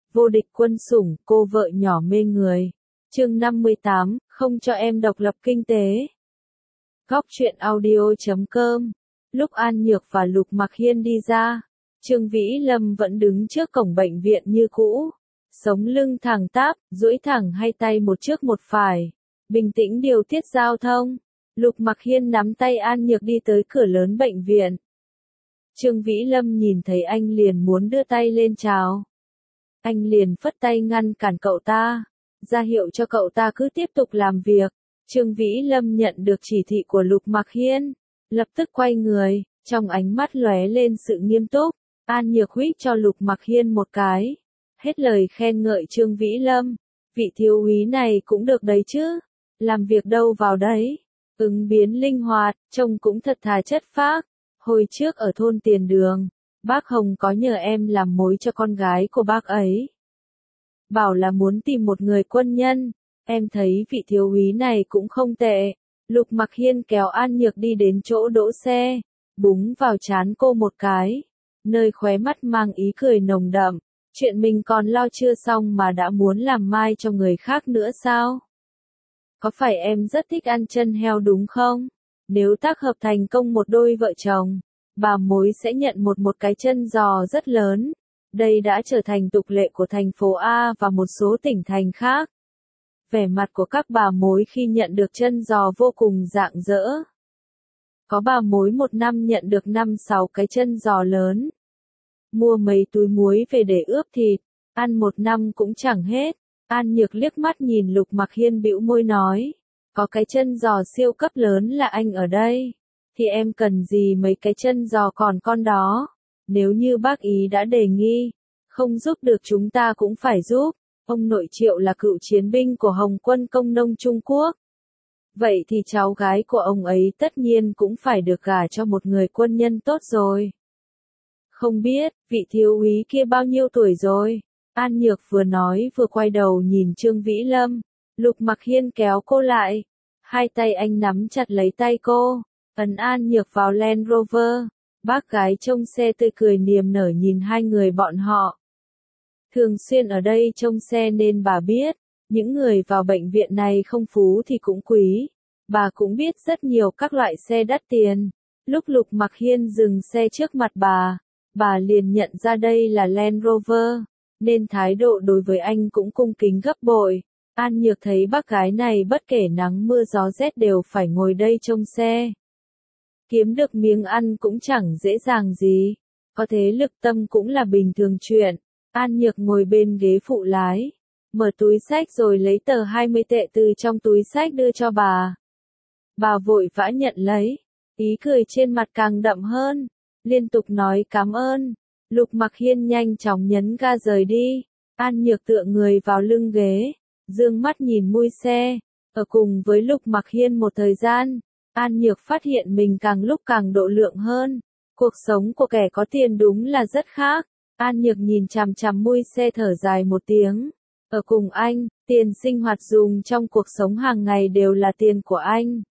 Vô địch quân sủng, cô vợ nhỏ mê người. Chương 58, không cho em độc lập kinh tế. Góc truyện audio.com. Lúc An Nhược và Lục Mặc Hiên đi ra, Trương Vĩ Lâm vẫn đứng trước cổng bệnh viện như cũ, sống lưng thẳng tắp, duỗi thẳng hai tay một trước một phải, bình tĩnh điều tiết giao thông. Lục Mặc Hiên nắm tay An Nhược đi tới cửa lớn bệnh viện. Trương Vĩ Lâm nhìn thấy anh liền muốn đưa tay lên chào. Anh liền phất tay ngăn cản cậu ta, ra hiệu cho cậu ta cứ tiếp tục làm việc. Trương Vĩ Lâm nhận được chỉ thị của Lục Mặc Hiên, lập tức quay người, trong ánh mắt lóe lên sự nghiêm túc. An Nhược huých cho Lục Mặc Hiên một cái, hết lời khen ngợi Trương Vĩ Lâm. Vị thiếu úy này cũng được đấy chứ, làm việc đâu vào đấy, ứng biến linh hoạt, trông cũng thật thà chất phác. Hồi trước ở thôn Tiền Đường, bác Hồng có nhờ em làm mối cho con gái của bác ấy. Bảo là muốn tìm một người quân nhân, em thấy vị thiếu úy này cũng không tệ. Lục Mặc Hiên kéo An Nhược đi đến chỗ đỗ xe, búng vào trán cô một cái, nơi khóe mắt mang ý cười nồng đậm. Chuyện mình còn lo chưa xong mà đã muốn làm mai cho người khác nữa sao? Có phải em rất thích ăn chân heo đúng không? Nếu tác hợp thành công một đôi vợ chồng, bà mối sẽ nhận một cái chân giò rất lớn. Đây đã trở thành tục lệ của thành phố A và một số tỉnh thành khác. Vẻ mặt của các bà mối khi nhận được chân giò vô cùng rạng rỡ. Có bà mối một năm nhận được 5-6 cái chân giò lớn. Mua mấy túi muối về để ướp thịt, ăn một năm cũng chẳng hết. An Nhược liếc mắt nhìn Lục Mặc Hiên bĩu môi nói, có cái chân giò siêu cấp lớn là anh ở đây, thì em cần gì mấy cái chân giò còn con đó. Nếu như bác ý đã đề nghị, không giúp được chúng ta cũng phải giúp. Ông nội Triệu là cựu chiến binh của Hồng quân Công nông Trung Quốc. Vậy thì cháu gái của ông ấy tất nhiên cũng phải được gả cho một người quân nhân tốt rồi. Không biết, vị thiếu úy kia bao nhiêu tuổi rồi? An Nhược vừa nói vừa quay đầu nhìn Trương Vĩ Lâm. Lục Mặc Hiên kéo cô lại. Hai tay anh nắm chặt lấy tay cô, ấn An Nhược vào Land Rover. Bác gái trông xe tươi cười niềm nở nhìn hai người bọn họ. Thường xuyên ở đây trông xe nên bà biết, những người vào bệnh viện này không phú thì cũng quý. Bà cũng biết rất nhiều các loại xe đắt tiền. Lúc Lục Mặc Hiên dừng xe trước mặt bà liền nhận ra đây là Land Rover, nên thái độ đối với anh cũng cung kính gấp bội. An Nhược thấy bác gái này bất kể nắng mưa gió rét đều phải ngồi đây trông xe. Kiếm được miếng ăn cũng chẳng dễ dàng gì, có thế lực tâm cũng là bình thường chuyện. An Nhược ngồi bên ghế phụ lái, mở túi xách rồi lấy tờ 20 tệ từ trong túi xách đưa cho bà. Bà vội vã nhận lấy, ý cười trên mặt càng đậm hơn, liên tục nói cảm ơn. Lục Mặc Hiên nhanh chóng nhấn ga rời đi. An Nhược tựa người vào lưng ghế, dương mắt nhìn mui xe. Ở cùng với Lục Mặc Hiên một thời gian, An Nhược phát hiện mình càng lúc càng độ lượng hơn. Cuộc sống của kẻ có tiền đúng là rất khác. An Nhược nhìn chằm chằm mui xe thở dài một tiếng. Ở cùng anh, tiền sinh hoạt dùng trong cuộc sống hàng ngày đều là tiền của anh.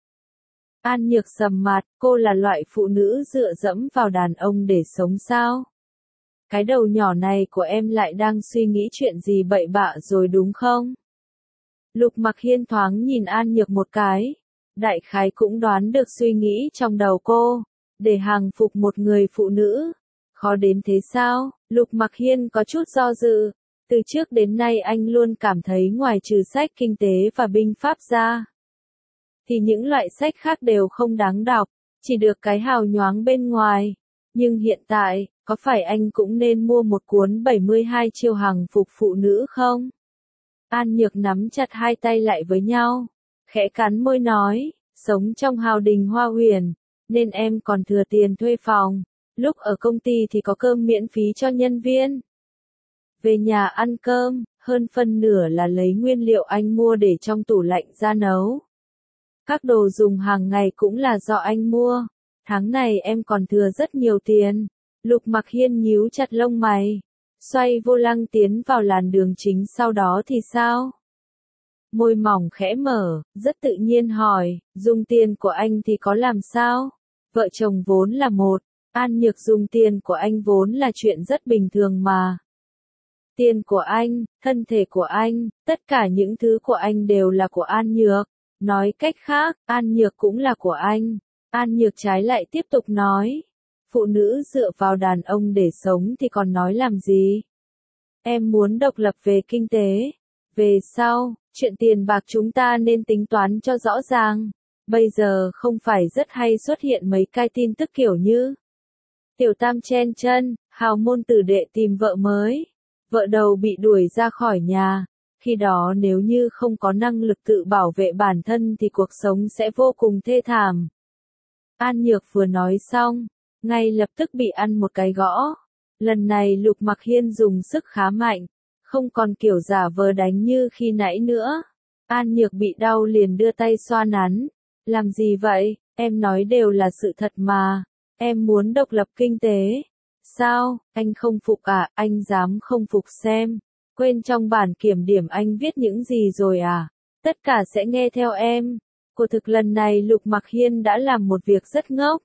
An Nhược sầm mặt, cô là loại phụ nữ dựa dẫm vào đàn ông để sống sao? Cái đầu nhỏ này của em lại đang suy nghĩ chuyện gì bậy bạ rồi đúng không? Lục Mặc Hiên thoáng nhìn An Nhược một cái, đại khái cũng đoán được suy nghĩ trong đầu cô, để hàng phục một người phụ nữ. Khó đến thế sao? Lục Mặc Hiên có chút do dự. Từ trước đến nay anh luôn cảm thấy ngoài trừ sách kinh tế và binh pháp ra, thì những loại sách khác đều không đáng đọc, chỉ được cái hào nhoáng bên ngoài. Nhưng hiện tại, có phải anh cũng nên mua một cuốn 72 chiêu hàng phục phụ nữ không? An Nhược nắm chặt hai tay lại với nhau, khẽ cắn môi nói, sống trong hào đình hoa huyền, nên em còn thừa tiền thuê phòng. Lúc ở công ty thì có cơm miễn phí cho nhân viên. Về nhà ăn cơm, hơn phân nửa là lấy nguyên liệu anh mua để trong tủ lạnh ra nấu. Các đồ dùng hàng ngày cũng là do anh mua. Tháng này em còn thừa rất nhiều tiền. Lục Mặc Hiên nhíu chặt lông mày, xoay vô lăng tiến vào làn đường chính sau đó thì sao? Môi mỏng khẽ mở, rất tự nhiên hỏi, dùng tiền của anh thì có làm sao? Vợ chồng vốn là một, An Nhược dùng tiền của anh vốn là chuyện rất bình thường mà. Tiền của anh, thân thể của anh, tất cả những thứ của anh đều là của An Nhược. Nói cách khác, An Nhược cũng là của anh. An Nhược trái lại tiếp tục nói. Phụ nữ dựa vào đàn ông để sống thì còn nói làm gì? Em muốn độc lập về kinh tế. Về sau, chuyện tiền bạc chúng ta nên tính toán cho rõ ràng. Bây giờ không phải rất hay xuất hiện mấy cái tin tức kiểu như Tiểu Tam chen chân, hào môn tử đệ tìm vợ mới. Vợ đầu bị đuổi ra khỏi nhà. Khi đó nếu như không có năng lực tự bảo vệ bản thân thì cuộc sống sẽ vô cùng thê thảm. An Nhược vừa nói xong, ngay lập tức bị ăn một cái gõ. Lần này Lục Mặc Hiên dùng sức khá mạnh, không còn kiểu giả vờ đánh như khi nãy nữa. An Nhược bị đau liền đưa tay xoa nắn. Làm gì vậy, em nói đều là sự thật mà. Em muốn độc lập kinh tế. Sao, anh không phục à, anh dám không phục xem. Quên trong bản kiểm điểm anh viết những gì rồi à? Tất cả sẽ nghe theo em. Của thực lần này Lục Mặc Hiên đã làm một việc rất ngốc.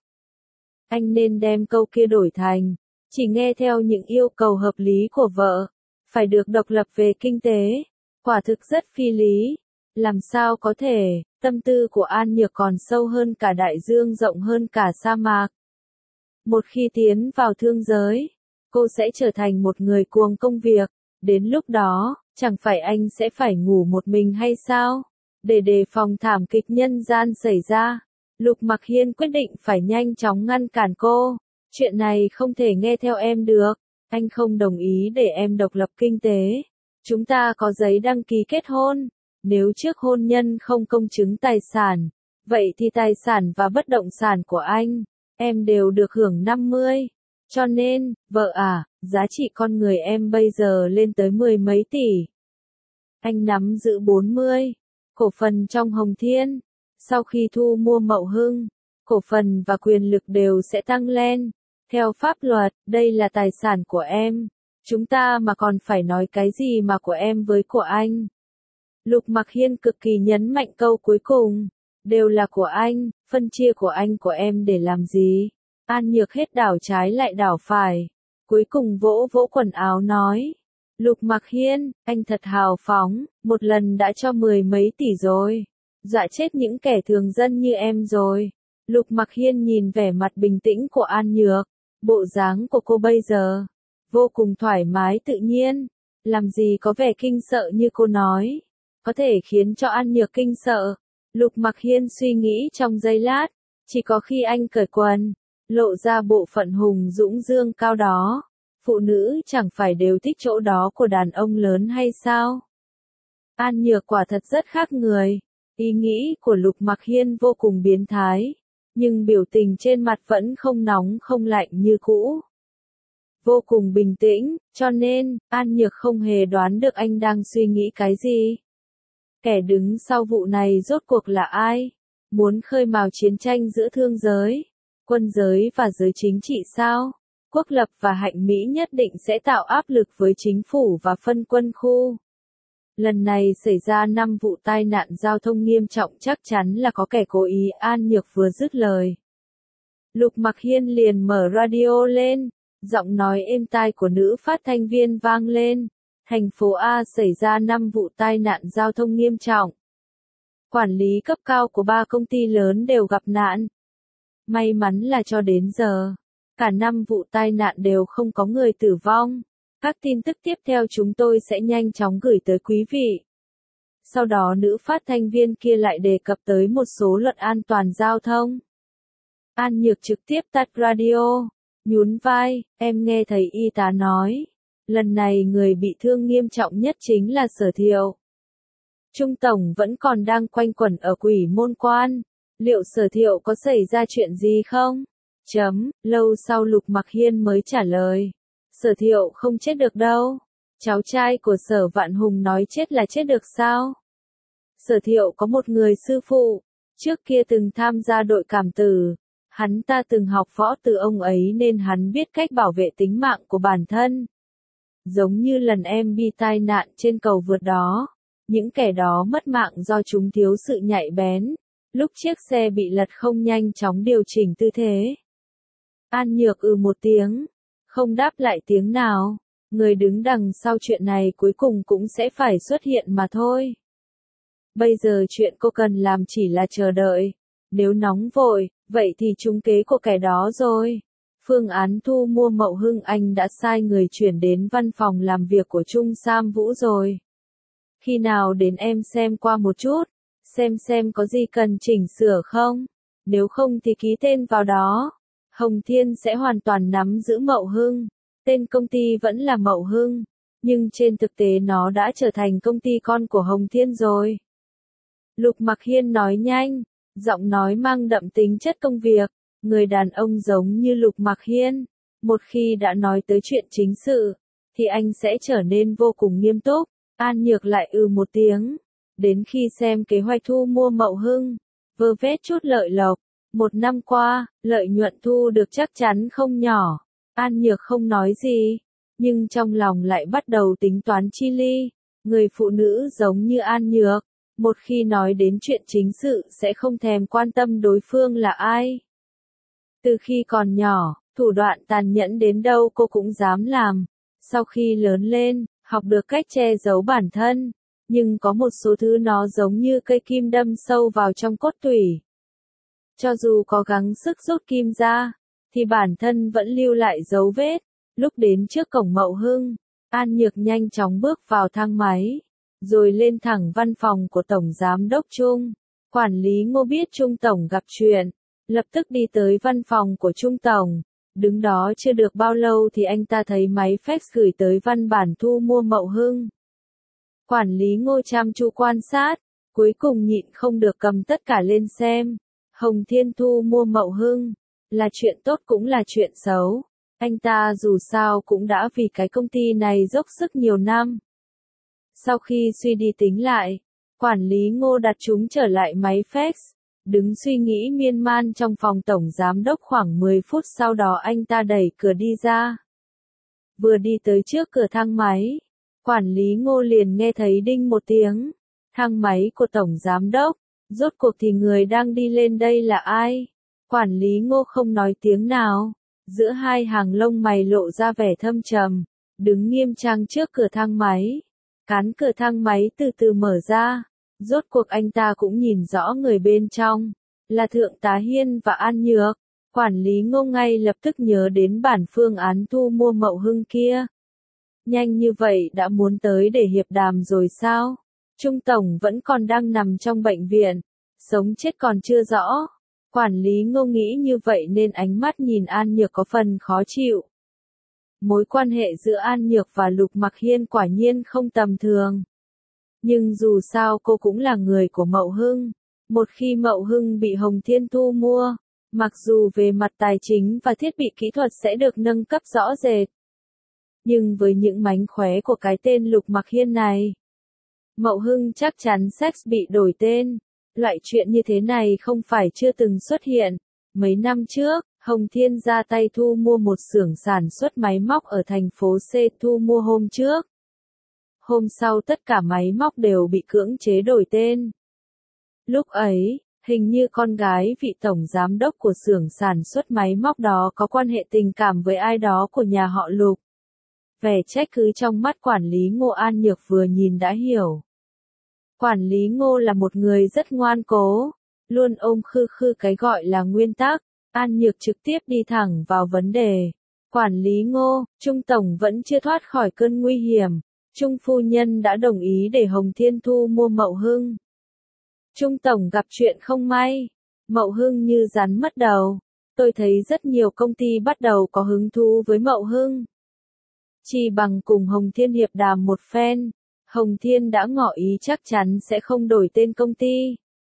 Anh nên đem câu kia đổi thành, chỉ nghe theo những yêu cầu hợp lý của vợ. Phải được độc lập về kinh tế. Quả thực rất phi lý. Làm sao có thể, tâm tư của An Nhược còn sâu hơn cả đại dương, rộng hơn cả sa mạc. Một khi tiến vào thương giới, cô sẽ trở thành một người cuồng công việc. Đến lúc đó, chẳng phải anh sẽ phải ngủ một mình hay sao? Để đề phòng thảm kịch nhân gian xảy ra, Lục Mặc Hiên quyết định phải nhanh chóng ngăn cản cô. Chuyện này không thể nghe theo em được. Anh không đồng ý để em độc lập kinh tế. Chúng ta có giấy đăng ký kết hôn. Nếu trước hôn nhân không công chứng tài sản, vậy thì tài sản và bất động sản của anh, em đều được hưởng 50. Cho nên, vợ à, giá trị con người em bây giờ lên tới 10 mấy tỷ. Anh nắm giữ 40 cổ phần trong Hồng Thiên. Sau khi thu mua Mậu Hưng, cổ phần và quyền lực đều sẽ tăng lên. Theo pháp luật, đây là tài sản của em. Chúng ta mà còn phải nói cái gì mà của em với của anh. Lục Mặc Hiên cực kỳ nhấn mạnh câu cuối cùng. Đều là của anh, phân chia của anh của em để làm gì? An Nhược hết đảo trái lại đảo phải. Cuối cùng vỗ vỗ quần áo nói. Lục Mặc Hiên, anh thật hào phóng, một lần đã cho 10 mấy tỷ rồi. Dọa chết những kẻ thường dân như em rồi. Lục Mặc Hiên nhìn vẻ mặt bình tĩnh của An Nhược. Bộ dáng của cô bây giờ, vô cùng thoải mái tự nhiên. Làm gì có vẻ kinh sợ như cô nói. Có thể khiến cho An Nhược kinh sợ. Lục Mặc Hiên suy nghĩ trong giây lát. Chỉ có khi anh cởi quần, lộ ra bộ phận hùng dũng dương cao đó. Phụ nữ chẳng phải đều thích chỗ đó của đàn ông lớn hay sao? An Nhược quả thật rất khác người. Ý nghĩ của Lục Mặc Hiên vô cùng biến thái. Nhưng biểu tình trên mặt vẫn không nóng không lạnh như cũ. Vô cùng bình tĩnh, cho nên, An Nhược không hề đoán được anh đang suy nghĩ cái gì. Kẻ đứng sau vụ này rốt cuộc là ai? Muốn khơi mào chiến tranh giữa thương giới, quân giới và giới chính trị sao? Quốc lập và hạnh Mỹ nhất định sẽ tạo áp lực với chính phủ và phân quân khu. Lần này xảy ra 5 vụ tai nạn giao thông nghiêm trọng, chắc chắn là có kẻ cố ý. An Nhược vừa dứt lời, Lục Mặc Hiên liền mở radio lên, giọng nói êm tai của nữ phát thanh viên vang lên. Thành phố A xảy ra 5 vụ tai nạn giao thông nghiêm trọng. Quản lý cấp cao của 3 công ty lớn đều gặp nạn. May mắn là cho đến giờ, cả 5 vụ tai nạn đều không có người tử vong. Các tin tức tiếp theo chúng tôi sẽ nhanh chóng gửi tới quý vị. Sau đó nữ phát thanh viên kia lại đề cập tới một số luật an toàn giao thông. An Nhược trực tiếp tắt radio, nhún vai, em nghe thấy y tá nói. Lần này người bị thương nghiêm trọng nhất chính là Sở Thiệu. Trung Tổng vẫn còn đang quanh quẩn ở Quỷ Môn Quan. Liệu Sở Thiệu có xảy ra chuyện gì không? Lâu sau Lục Mặc Hiên mới trả lời. Sở Thiệu không chết được đâu. Cháu trai của Sở Vạn Hùng nói chết là chết được sao? Sở Thiệu có một người sư phụ, trước kia từng tham gia đội cảm tử. Hắn ta từng học võ từ ông ấy nên hắn biết cách bảo vệ tính mạng của bản thân. Giống như lần em bị tai nạn trên cầu vượt đó. Những kẻ đó mất mạng do chúng thiếu sự nhạy bén. Lúc chiếc xe bị lật không nhanh chóng điều chỉnh tư thế. An Nhược một tiếng. Không đáp lại tiếng nào. Người đứng đằng sau chuyện này cuối cùng cũng sẽ phải xuất hiện mà thôi. Bây giờ chuyện cô cần làm chỉ là chờ đợi. Nếu nóng vội, vậy thì trúng kế của kẻ đó rồi. Phương án thu mua Mậu Hưng anh đã sai người chuyển đến văn phòng làm việc của Trung Sam Vũ rồi. Khi nào đến em xem qua một chút, xem có gì cần chỉnh sửa không? Nếu không thì ký tên vào đó. Hồng Thiên sẽ hoàn toàn nắm giữ Mậu Hưng. Tên công ty vẫn là Mậu Hưng, nhưng trên thực tế nó đã trở thành công ty con của Hồng Thiên rồi. Lục Mặc Hiên nói nhanh, giọng nói mang đậm tính chất công việc. Người đàn ông giống như Lục Mặc Hiên, một khi đã nói tới chuyện chính sự, thì anh sẽ trở nên vô cùng nghiêm túc. An Nhược lại một tiếng. Đến khi xem kế hoạch thu mua Mậu Hưng, vơ vét chút lợi lộc. 1 năm qua, lợi nhuận thu được chắc chắn không nhỏ. An Nhược không nói gì, nhưng trong lòng lại bắt đầu tính toán chi ly. Người phụ nữ giống như An Nhược, một khi nói đến chuyện chính sự sẽ không thèm quan tâm đối phương là ai. Từ khi còn nhỏ, thủ đoạn tàn nhẫn đến đâu cô cũng dám làm. Sau khi lớn lên, học được cách che giấu bản thân, nhưng có một số thứ nó giống như cây kim đâm sâu vào trong cốt tủy. Cho dù có gắng sức rút kim ra, thì bản thân vẫn lưu lại dấu vết. Lúc đến trước cổng Mậu Hưng, An Nhược nhanh chóng bước vào thang máy, rồi lên thẳng văn phòng của Tổng Giám đốc Trung. Quản lý Ngô biết Trung Tổng gặp chuyện, lập tức đi tới văn phòng của Trung Tổng. Đứng đó chưa được bao lâu thì anh ta thấy máy fax gửi tới văn bản thu mua Mậu Hưng. Quản lý Ngô chăm chú quan sát, cuối cùng nhịn không được cầm tất cả lên xem. Hồng Thiên thu mua Mậu Hưng, là chuyện tốt cũng là chuyện xấu. Anh ta dù sao cũng đã vì cái công ty này dốc sức nhiều năm. Sau khi suy đi tính lại, quản lý Ngô đặt chúng trở lại máy fax, đứng suy nghĩ miên man trong phòng tổng giám đốc khoảng 10 phút sau đó anh ta đẩy cửa đi ra. Vừa đi tới trước cửa thang máy, quản lý Ngô liền nghe thấy đinh một tiếng. Thang máy của tổng giám đốc, rốt cuộc thì người đang đi lên đây là ai? Quản lý Ngô không nói tiếng nào, giữa hai hàng lông mày lộ ra vẻ thâm trầm, đứng nghiêm trang trước cửa thang máy. Cán cửa thang máy từ từ mở ra, rốt cuộc anh ta cũng nhìn rõ người bên trong, là Thượng tá Hiên và An Nhược. Quản lý Ngô ngay lập tức nhớ đến bản phương án thu mua Mậu Hưng kia. Nhanh như vậy đã muốn tới để hiệp đàm rồi sao? Trung Tổng vẫn còn đang nằm trong bệnh viện, sống chết còn chưa rõ. Quản lý Ngô nghĩ như vậy nên ánh mắt nhìn An Nhược có phần khó chịu. Mối quan hệ giữa An Nhược và Lục Mặc Hiên quả nhiên không tầm thường. Nhưng dù sao cô cũng là người của Mậu Hưng. Một khi Mậu Hưng bị Hồng Thiên thu mua, mặc dù về mặt tài chính và thiết bị kỹ thuật sẽ được nâng cấp rõ rệt, nhưng với những mánh khóe của cái tên Lục Mặc Hiên này, Mậu Hưng chắc chắn sẽ bị đổi tên. Loại chuyện như thế này không phải chưa từng xuất hiện. Mấy năm trước, Hồng Thiên ra tay thu mua một xưởng sản xuất máy móc ở thành phố C. Thu mua hôm trước. Hôm sau tất cả máy móc đều bị cưỡng chế đổi tên. Lúc ấy, hình như con gái vị tổng giám đốc của xưởng sản xuất máy móc đó có quan hệ tình cảm với ai đó của nhà họ Lục. Vẻ trách cứ trong mắt quản lý Ngô An Nhược vừa nhìn đã hiểu. Quản lý Ngô là một người rất ngoan cố, luôn ôm khư khư cái gọi là nguyên tắc. An Nhược trực tiếp đi thẳng vào vấn đề. Quản lý Ngô, Trung Tổng vẫn chưa thoát khỏi cơn nguy hiểm. Trung phu nhân đã đồng ý để Hồng Thiên thu mua Mậu Hưng. Trung Tổng gặp chuyện không may. Mậu Hưng như rắn mất đầu. Tôi thấy rất nhiều công ty bắt đầu có hứng thú với Mậu Hưng. Chỉ bằng cùng Hồng Thiên hiệp đàm một phen, Hồng Thiên đã ngỏ ý chắc chắn sẽ không đổi tên công ty.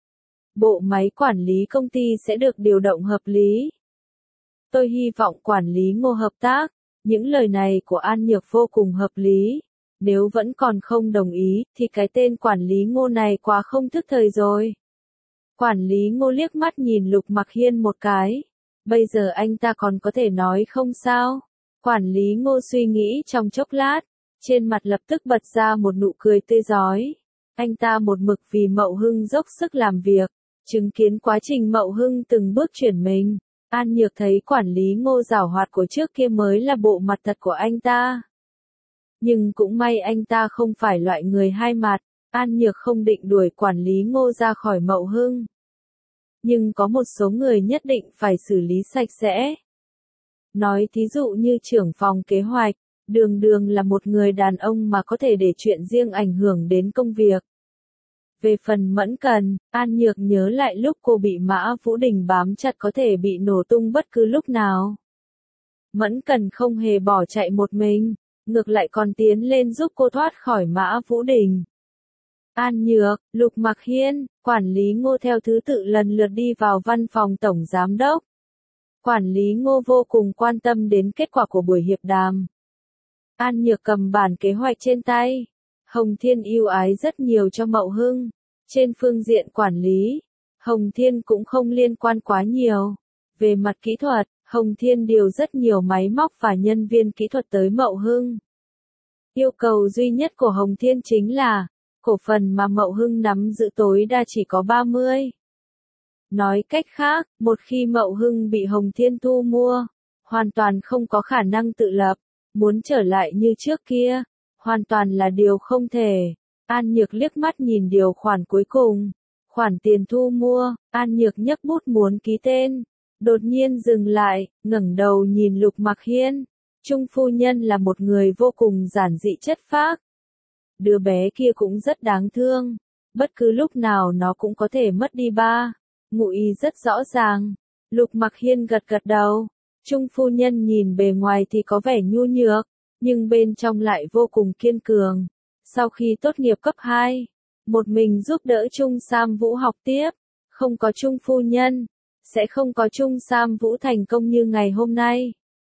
Bộ máy quản lý công ty sẽ được điều động hợp lý. Tôi hy vọng quản lý Ngô hợp tác. Những lời này của An Nhược vô cùng hợp lý. Nếu vẫn còn không đồng ý, thì cái tên quản lý Ngô này quá không thức thời rồi. Quản lý Ngô liếc mắt nhìn Lục Mặc Hiên một cái. Bây giờ anh ta còn có thể nói không sao? Quản lý Ngô suy nghĩ trong chốc lát, trên mặt lập tức bật ra một nụ cười tươi rói. Anh ta một mực vì Mậu Hưng dốc sức làm việc, chứng kiến quá trình Mậu Hưng từng bước chuyển mình. An Nhược thấy quản lý Ngô giảo hoạt của trước kia mới là bộ mặt thật của anh ta. Nhưng cũng may anh ta không phải loại người hai mặt, An Nhược không định đuổi quản lý Ngô ra khỏi Mậu Hưng. Nhưng có một số người nhất định phải xử lý sạch sẽ. Nói thí dụ như trưởng phòng kế hoạch, Đường Đường là một người đàn ông mà có thể để chuyện riêng ảnh hưởng đến công việc. Về phần Mẫn Cần, An Nhược nhớ lại lúc cô bị Mã Vũ Đình bám chặt có thể bị nổ tung bất cứ lúc nào. Mẫn Cần không hề bỏ chạy một mình, ngược lại còn tiến lên giúp cô thoát khỏi Mã Vũ Đình. An Nhược, Lục Mặc Hiên, quản lý Ngô theo thứ tự lần lượt đi vào văn phòng tổng giám đốc. Quản lý Ngô vô cùng quan tâm đến kết quả của buổi hiệp đàm. An Nhược cầm bản kế hoạch trên tay. Hồng Thiên ưu ái rất nhiều cho Mậu Hưng. Trên phương diện quản lý, Hồng Thiên cũng không liên quan quá nhiều. Về mặt kỹ thuật, Hồng Thiên điều rất nhiều máy móc và nhân viên kỹ thuật tới Mậu Hưng. Yêu cầu duy nhất của Hồng Thiên chính là, cổ phần mà Mậu Hưng nắm giữ tối đa chỉ có 30. Nói cách khác, một khi Mậu Hưng bị Hồng Thiên thu mua, hoàn toàn không có khả năng tự lập, muốn trở lại như trước kia, hoàn toàn là điều không thể. An Nhược liếc mắt nhìn điều khoản cuối cùng, khoản tiền thu mua, An Nhược nhấc bút muốn ký tên, đột nhiên dừng lại, ngẩng đầu nhìn Lục Mặc Hiên. Trung phu nhân là một người vô cùng giản dị chất phác. Đứa bé kia cũng rất đáng thương, bất cứ lúc nào nó cũng có thể mất đi ba. Ngụ ý rất rõ ràng. Lục Mặc Hiên gật gật đầu. Trung phu nhân nhìn bề ngoài thì có vẻ nhu nhược, nhưng bên trong lại vô cùng kiên cường. Sau khi tốt nghiệp cấp 2, một mình giúp đỡ Trung Sam Vũ học tiếp. Không có Trung phu nhân, sẽ không có Trung Sam Vũ thành công như ngày hôm nay.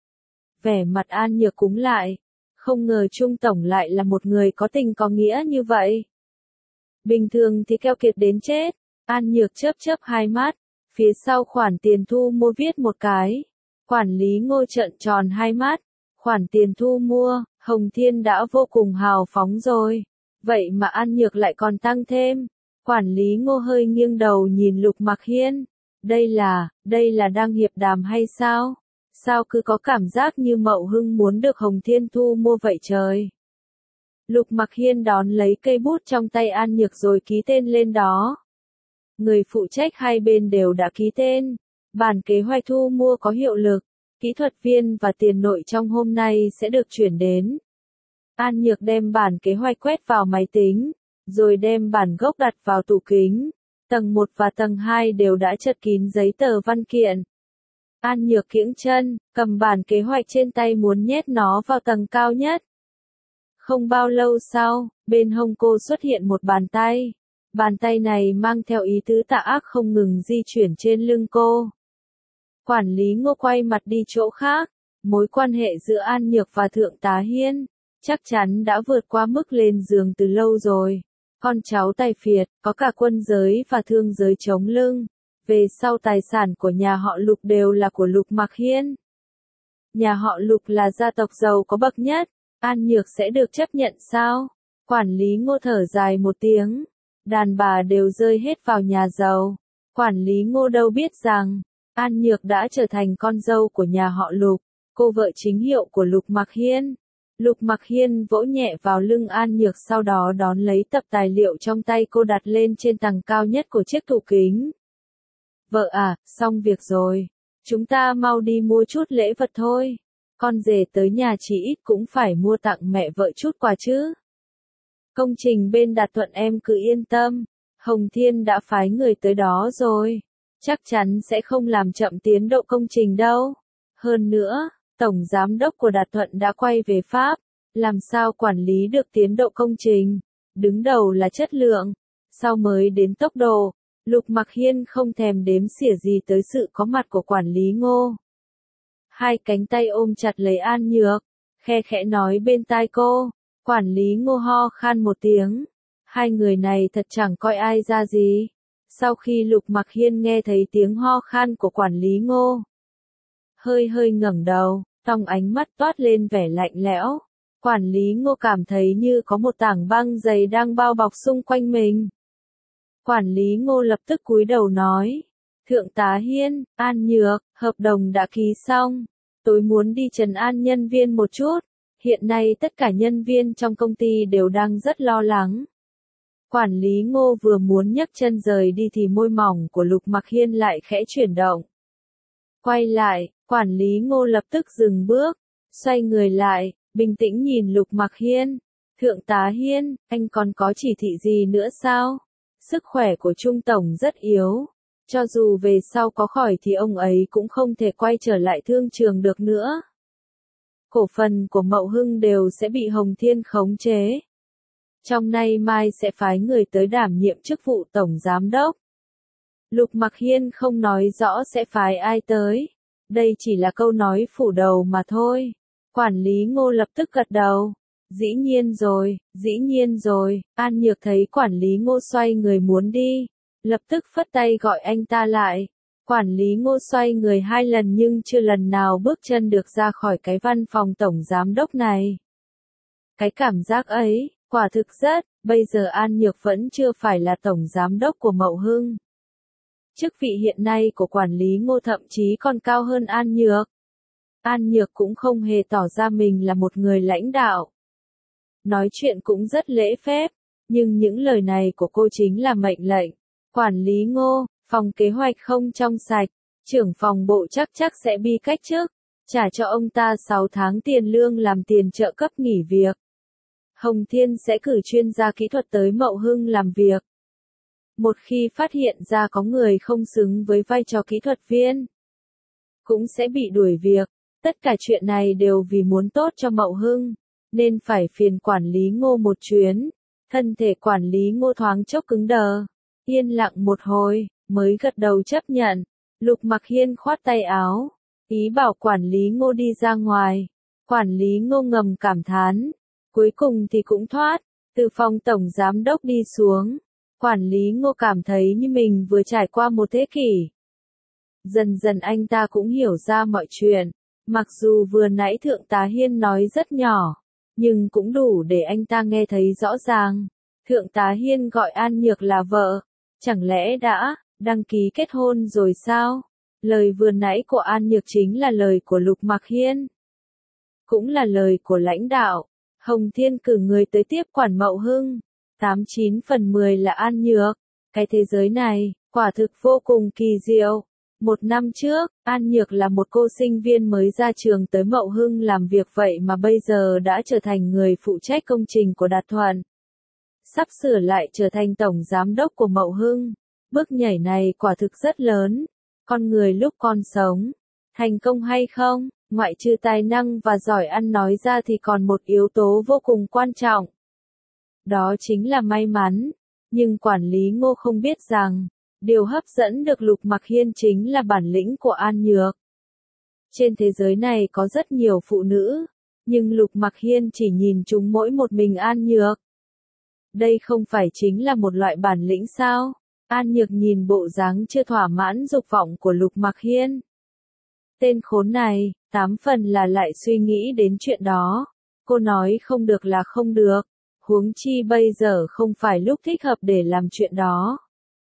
Vẻ mặt An Nhược cứng lại. Không ngờ Trung Tổng lại là một người có tình có nghĩa như vậy. Bình thường thì keo kiệt đến chết. An Nhược chớp chớp hai mắt. Phía sau khoản tiền thu mua viết một cái. Quản lý Ngô trợn tròn hai mắt. Khoản tiền thu mua, Hồng Thiên đã vô cùng hào phóng rồi. Vậy mà An Nhược lại còn tăng thêm. Quản lý Ngô hơi nghiêng đầu nhìn Lục Mặc Hiên. Đây là đang hiệp đàm hay sao? Sao cứ có cảm giác như Mậu Hưng muốn được Hồng Thiên thu mua vậy trời? Lục Mặc Hiên đón lấy cây bút trong tay An Nhược rồi ký tên lên đó. Người phụ trách hai bên đều đã ký tên. Bản kế hoạch thu mua có hiệu lực. Kỹ thuật viên và tiền nội trong hôm nay sẽ được chuyển đến. An Nhược đem bản kế hoạch quét vào máy tính, rồi đem bản gốc đặt vào tủ kính. Tầng 1 và tầng 2 đều đã chất kín giấy tờ văn kiện. An Nhược kiễng chân, cầm bản kế hoạch trên tay muốn nhét nó vào tầng cao nhất. Không bao lâu sau, bên hông cô xuất hiện một bàn tay. Bàn tay này mang theo ý tứ tà ác không ngừng di chuyển trên lưng cô. Quản lý Ngô quay mặt đi chỗ khác. Mối quan hệ giữa An Nhược và Thượng tá Hiên chắc chắn đã vượt qua mức lên giường từ lâu rồi. Con cháu tài phiệt, có cả quân giới và thương giới chống lưng. Về sau tài sản của nhà họ Lục đều là của Lục Mặc Hiên. Nhà họ Lục là gia tộc giàu có bậc nhất. An Nhược sẽ được chấp nhận sao? Quản lý Ngô thở dài một tiếng. Đàn bà đều rơi hết vào nhà giàu. Quản lý Ngô đâu biết rằng, An Nhược đã trở thành con dâu của nhà họ Lục, cô vợ chính hiệu của Lục Mặc Hiên. Lục Mặc Hiên vỗ nhẹ vào lưng An Nhược sau đó đón lấy tập tài liệu trong tay cô đặt lên trên tầng cao nhất của chiếc tủ kính. Vợ à, xong việc rồi. Chúng ta mau đi mua chút lễ vật thôi. Con rể tới nhà chỉ ít cũng phải mua tặng mẹ vợ chút quà chứ. Công trình bên Đạt Thuận em cứ yên tâm. Hồng Thiên đã phái người tới đó rồi. Chắc chắn sẽ không làm chậm tiến độ công trình đâu. Hơn nữa, Tổng Giám đốc của Đạt Thuận đã quay về Pháp. Làm sao quản lý được tiến độ công trình? Đứng đầu là chất lượng, sau mới đến tốc độ. Lục Mặc Hiên không thèm đếm xỉa gì tới sự có mặt của quản lý Ngô. Hai cánh tay ôm chặt lấy An Nhược, khe khẽ nói bên tai cô. Quản lý Ngô ho khan một tiếng. Hai người này thật chẳng coi ai ra gì. Sau khi Lục Mặc Hiên nghe thấy tiếng ho khan của quản lý Ngô, hơi ngẩng đầu, trong ánh mắt toát lên vẻ lạnh lẽo. Quản lý Ngô cảm thấy như có một tảng băng dày đang bao bọc xung quanh mình. Quản lý Ngô lập tức cúi đầu nói. Thượng tá Hiên, An Nhược, hợp đồng đã ký xong. Tôi muốn đi trấn an nhân viên một chút. Hiện nay tất cả nhân viên trong công ty đều đang rất lo lắng. Quản lý Ngô vừa muốn nhấc chân rời đi thì môi mỏng của Lục Mặc Hiên lại khẽ chuyển động. Quay lại, quản lý Ngô lập tức dừng bước, xoay người lại, bình tĩnh nhìn Lục Mặc Hiên. Thượng tá Hiên, anh còn có chỉ thị gì nữa sao? Sức khỏe của Trung Tổng rất yếu. Cho dù về sau có khỏi thì ông ấy cũng không thể quay trở lại thương trường được nữa. Cổ phần của Mậu Hưng đều sẽ bị Hồng Thiên khống chế. Trong nay mai sẽ phái người tới đảm nhiệm chức vụ tổng giám đốc. Lục Mặc Hiên không nói rõ sẽ phái ai tới. Đây chỉ là câu nói phủ đầu mà thôi. Quản lý Ngô lập tức gật đầu. Dĩ nhiên rồi. An Nhược thấy quản lý Ngô xoay người muốn đi. Lập tức phất tay gọi anh ta lại. Quản lý Ngô xoay người 2 lần nhưng chưa lần nào bước chân được ra khỏi cái văn phòng tổng giám đốc này. Cái cảm giác ấy, quả thực rất, bây giờ An Nhược vẫn chưa phải là tổng giám đốc của Mậu Hưng. Chức vị hiện nay của quản lý Ngô thậm chí còn cao hơn An Nhược. An Nhược cũng không hề tỏ ra mình là một người lãnh đạo. Nói chuyện cũng rất lễ phép, nhưng những lời này của cô chính là mệnh lệnh. Quản lý Ngô, phòng kế hoạch không trong sạch, trưởng phòng bộ chắc sẽ bị cách chức, trả cho ông ta 6 tháng tiền lương làm tiền trợ cấp nghỉ việc. Hồng Thiên sẽ cử chuyên gia kỹ thuật tới Mậu Hưng làm việc. Một khi phát hiện ra có người không xứng với vai trò kỹ thuật viên, cũng sẽ bị đuổi việc. Tất cả chuyện này đều vì muốn tốt cho Mậu Hưng, nên phải phiền quản lý Ngô một chuyến. Thân thể quản lý Ngô thoáng chốc cứng đờ, yên lặng một hồi, mới gật đầu chấp nhận. Lục Mặc Hiên khoát tay áo, ý bảo quản lý Ngô đi ra ngoài. Quản lý Ngô ngầm cảm thán, cuối cùng thì cũng thoát, từ phòng tổng giám đốc đi xuống. Quản lý Ngô cảm thấy như mình vừa trải qua một thế kỷ. Dần dần anh ta cũng hiểu ra mọi chuyện, mặc dù vừa nãy Thượng tá Hiên nói rất nhỏ, nhưng cũng đủ để anh ta nghe thấy rõ ràng. Thượng tá Hiên gọi An Nhược là vợ, chẳng lẽ đã đăng ký kết hôn rồi sao? Lời vừa nãy của An Nhược chính là lời của Lục Mặc Hiên, cũng là lời của lãnh đạo. Hồng Thiên cử người tới tiếp quản Mậu Hưng, 89 phần 10 là An Nhược. Cái thế giới này, quả thực vô cùng kỳ diệu. 1 năm trước, An Nhược là một cô sinh viên mới ra trường tới Mậu Hưng làm việc vậy mà bây giờ đã trở thành người phụ trách công trình của Đạt Thuận. Sắp sửa lại trở thành tổng giám đốc của Mậu Hưng. Bước nhảy này quả thực rất lớn. Con người lúc còn sống, thành công hay không, ngoại trừ tài năng và giỏi ăn nói ra thì còn một yếu tố vô cùng quan trọng. Đó chính là may mắn. Nhưng quản lý Ngô không biết rằng, điều hấp dẫn được Lục Mặc Hiên chính là bản lĩnh của An Nhược. Trên thế giới này có rất nhiều phụ nữ, nhưng Lục Mặc Hiên chỉ nhìn chúng mỗi một mình An Nhược. Đây không phải chính là một loại bản lĩnh sao? An Nhược nhìn bộ dáng chưa thỏa mãn dục vọng của Lục Mặc Hiên. Tên khốn này, 8 phần là lại suy nghĩ đến chuyện đó. Cô nói không được là không được, huống chi bây giờ không phải lúc thích hợp để làm chuyện đó.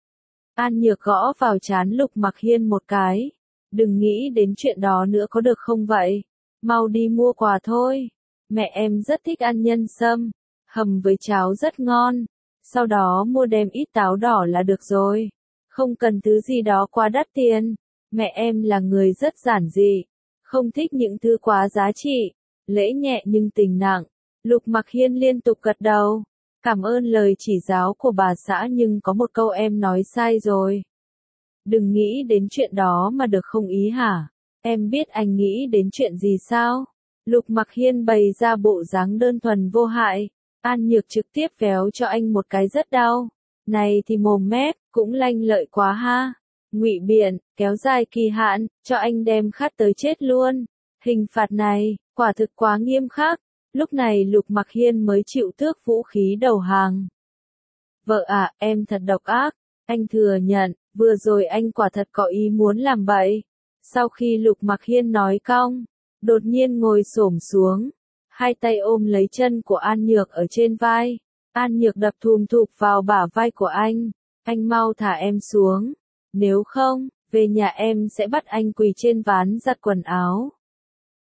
An Nhược gõ vào trán Lục Mặc Hiên một cái. Đừng nghĩ đến chuyện đó nữa có được không vậy? Mau đi mua quà thôi. Mẹ em rất thích ăn nhân sâm, hầm với cháo rất ngon. Sau đó mua đem ít táo đỏ là được rồi. Không cần thứ gì đó quá đắt tiền. Mẹ em là người rất giản dị, không thích những thứ quá giá trị. Lễ nhẹ nhưng tình nặng. Lục Mặc Hiên liên tục gật đầu. Cảm ơn lời chỉ giáo của bà xã nhưng có một câu em nói sai rồi. Đừng nghĩ đến chuyện đó mà được không ý hả? Em biết anh nghĩ đến chuyện gì sao? Lục Mặc Hiên bày ra bộ dáng đơn thuần vô hại. An Nhược trực tiếp véo cho anh một cái rất đau. Này thì mồm mép, cũng lanh lợi quá ha. Ngụy biện, kéo dài kỳ hạn, cho anh đem khát tới chết luôn. Hình phạt này, quả thực quá nghiêm khắc. Lúc này Lục Mặc Hiên mới chịu tước vũ khí đầu hàng. Vợ à, em thật độc ác. Anh thừa nhận, vừa rồi anh quả thật có ý muốn làm bậy. Sau khi Lục Mặc Hiên nói cong, đột nhiên ngồi xổm xuống. Hai tay ôm lấy chân của An Nhược ở trên vai. An Nhược đập thùm thụp vào bả vai của anh. Anh mau thả em xuống. Nếu không, về nhà em sẽ bắt anh quỳ trên ván giặt quần áo.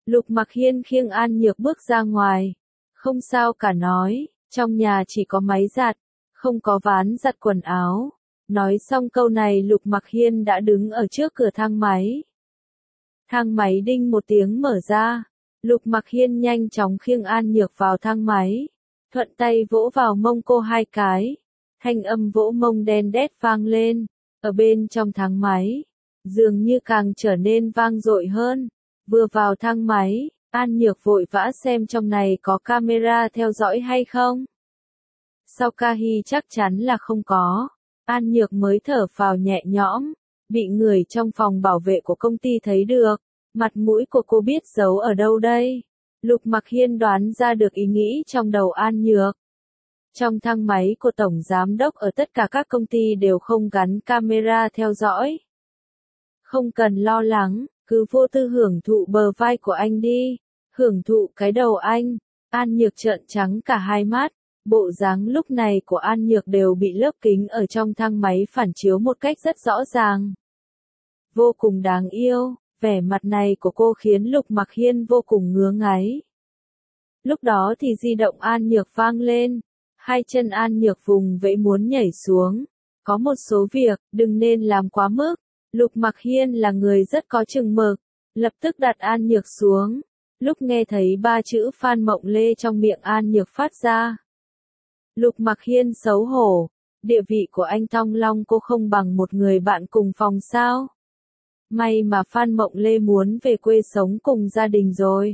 Lục Mặc Hiên khiêng An Nhược bước ra ngoài. Không sao cả nói, trong nhà chỉ có máy giặt, không có ván giặt quần áo. Nói xong câu này Lục Mặc Hiên đã đứng ở trước cửa thang máy. Thang máy đinh một tiếng mở ra. Lục Mặc Hiên nhanh chóng khiêng An Nhược vào thang máy. Thuận tay vỗ vào mông cô 2 cái. Thanh âm vỗ mông đen đét vang lên. Ở bên trong thang máy, dường như càng trở nên vang dội hơn. Vừa vào thang máy, An Nhược vội vã xem trong này có camera theo dõi hay không. Sau ca hi chắc chắn là không có. An Nhược mới thở phào nhẹ nhõm. Bị người trong phòng bảo vệ của công ty thấy được. Mặt mũi của cô biết giấu ở đâu đây? Lục Mặc Hiên đoán ra được ý nghĩ trong đầu An Nhược. Trong thang máy của Tổng Giám đốc ở tất cả các công ty đều không gắn camera theo dõi. Không cần lo lắng, cứ vô tư hưởng thụ bờ vai của anh đi. Hưởng thụ cái đầu anh. An Nhược trợn trắng cả hai mắt. Bộ dáng lúc này của An Nhược đều bị lớp kính ở trong thang máy phản chiếu một cách rất rõ ràng. Vô cùng đáng yêu, vẻ mặt này của cô khiến Lục Mặc Hiên vô cùng ngứa ngáy. Lúc đó thì di động An Nhược vang lên, 2 chân An Nhược vùng vẫy muốn nhảy xuống. Có một số việc, đừng nên làm quá mức. Lục Mặc Hiên là người rất có chừng mực, lập tức đặt An Nhược xuống. Lúc nghe thấy 3 chữ Phan Mộng Lê trong miệng An Nhược phát ra. Lục Mặc Hiên xấu hổ, địa vị của anh Thong Long cô không bằng một người bạn cùng phòng sao. May mà Phan Mộng Lê muốn về quê sống cùng gia đình rồi.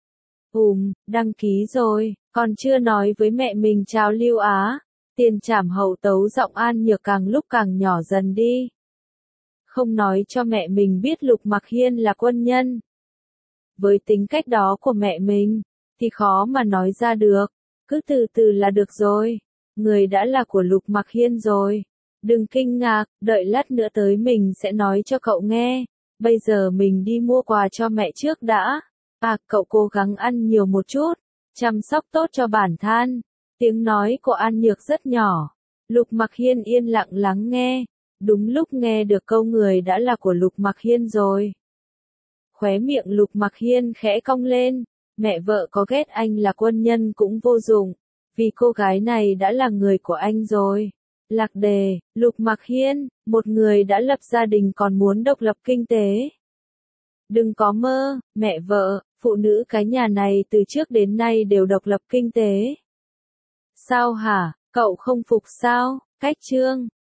Đăng ký rồi, còn chưa nói với mẹ mình chào Lưu Á. Tiền trảm hậu tấu giọng An Nhược càng lúc càng nhỏ dần đi. Không nói cho mẹ mình biết Lục Mặc Hiên là quân nhân. Với tính cách đó của mẹ mình, thì khó mà nói ra được. Cứ từ từ là được rồi. Người đã là của Lục Mặc Hiên rồi. Đừng kinh ngạc, đợi lát nữa tới mình sẽ nói cho cậu nghe. Bây giờ mình đi mua quà cho mẹ trước đã. Cậu cố gắng ăn nhiều một chút. Chăm sóc tốt cho bản thân. Tiếng nói của An Nhược rất nhỏ. Lục Mặc Hiên yên lặng lắng nghe. Đúng lúc nghe được câu người đã là của Lục Mặc Hiên rồi. Khóe miệng Lục Mặc Hiên khẽ cong lên. Mẹ vợ có ghét anh là quân nhân cũng vô dụng. Vì cô gái này đã là người của anh rồi. Lạc đề, Lục Mặc Hiên, một người đã lập gia đình còn muốn độc lập kinh tế. Đừng có mơ, mẹ vợ, phụ nữ cái nhà này từ trước đến nay đều độc lập kinh tế. Sao hả, cậu không phục sao? Cách chương